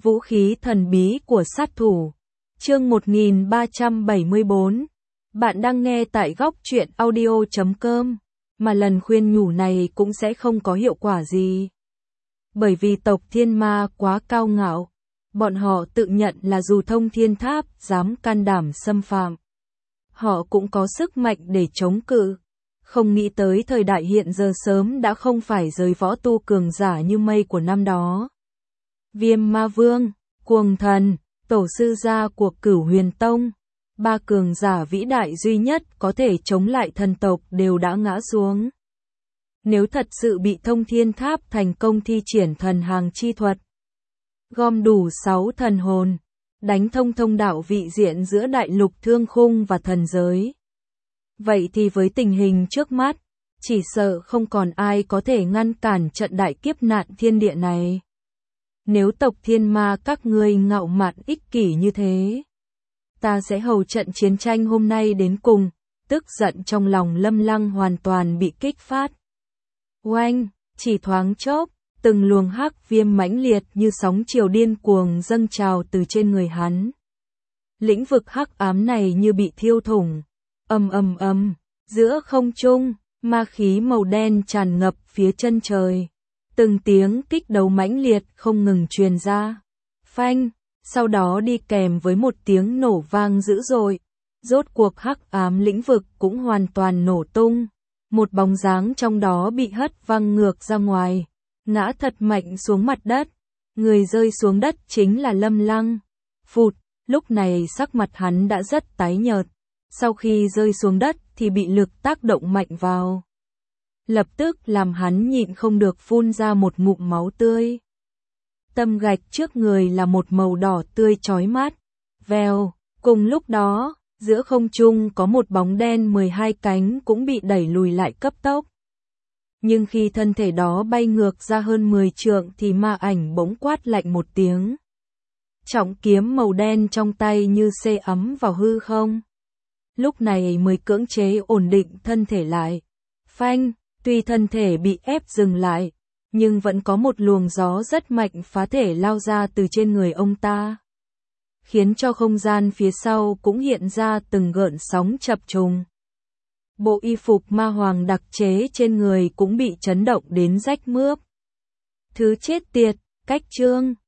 Vũ khí thần bí của sát thủ. Chương 1374. Bạn đang nghe tại góc truyện audio.com, mà lần khuyên nhủ này cũng sẽ không có hiệu quả gì. Bởi vì tộc thiên ma quá cao ngạo, bọn họ tự nhận là dù thông thiên tháp dám can đảm xâm phạm, họ cũng có sức mạnh để chống cự. Không nghĩ tới thời đại hiện giờ sớm đã không phải giới võ tu cường giả như mây của năm đó. Viêm Ma Vương, Cuồng Thần, tổ sư gia của Cửu Huyền Tông, ba cường giả vĩ đại duy nhất có thể chống lại thần tộc đều đã ngã xuống. Nếu thật sự bị thông thiên tháp thành công thi triển thần hàng chi thuật, gom đủ 6 thần hồn, đánh thông thông đạo vị diện giữa đại lục thương khung và thần giới, vậy thì với tình hình trước mắt, chỉ sợ không còn ai có thể ngăn cản trận đại kiếp nạn thiên địa này. Nếu tộc thiên ma các ngươi ngạo mạn ích kỷ như thế, ta sẽ hầu trận chiến tranh hôm nay đến cùng. Tức giận trong lòng Lâm Lăng hoàn toàn bị kích phát. Oanh, chỉ thoáng chốc, từng luồng hắc viêm mãnh liệt như sóng chiều điên cuồng dâng trào từ trên người hắn. Lĩnh vực hắc ám này như bị thiêu thủng. Ầm, giữa không trung, ma khí màu đen tràn ngập phía chân trời. Từng tiếng kích đấu mãnh liệt không ngừng truyền ra. Phanh, sau đó đi kèm với một tiếng nổ vang dữ dội. Rốt cuộc hắc ám lĩnh vực cũng hoàn toàn nổ tung. Một bóng dáng trong đó bị hất văng ngược ra ngoài, ngã thật mạnh xuống mặt đất. Người rơi xuống đất chính là Lâm Lăng. Phụt, lúc này sắc mặt hắn đã rất tái nhợt. Sau khi rơi xuống đất thì bị lực tác động mạnh vào, lập tức làm hắn nhịn không được phun ra một ngụm máu tươi. Tâm gạch trước người là một màu đỏ tươi chói mắt. Vèo, cùng lúc đó, giữa không trung có một bóng đen 12 cánh cũng bị đẩy lùi lại cấp tốc. Nhưng khi thân thể đó bay ngược ra hơn 10 trượng thì ma ảnh bỗng quát lạnh một tiếng. Trọng kiếm màu đen trong tay như sê ấm vào hư không. Lúc này mới cưỡng chế ổn định thân thể lại. Phanh, tuy thân thể bị ép dừng lại, nhưng vẫn có một luồng gió rất mạnh phá thể lao ra từ trên người ông ta, khiến cho không gian phía sau cũng hiện ra từng gợn sóng chập trùng. Bộ y phục ma hoàng đặc chế trên người cũng bị chấn động đến rách mướp. Thứ chết tiệt, cách chương.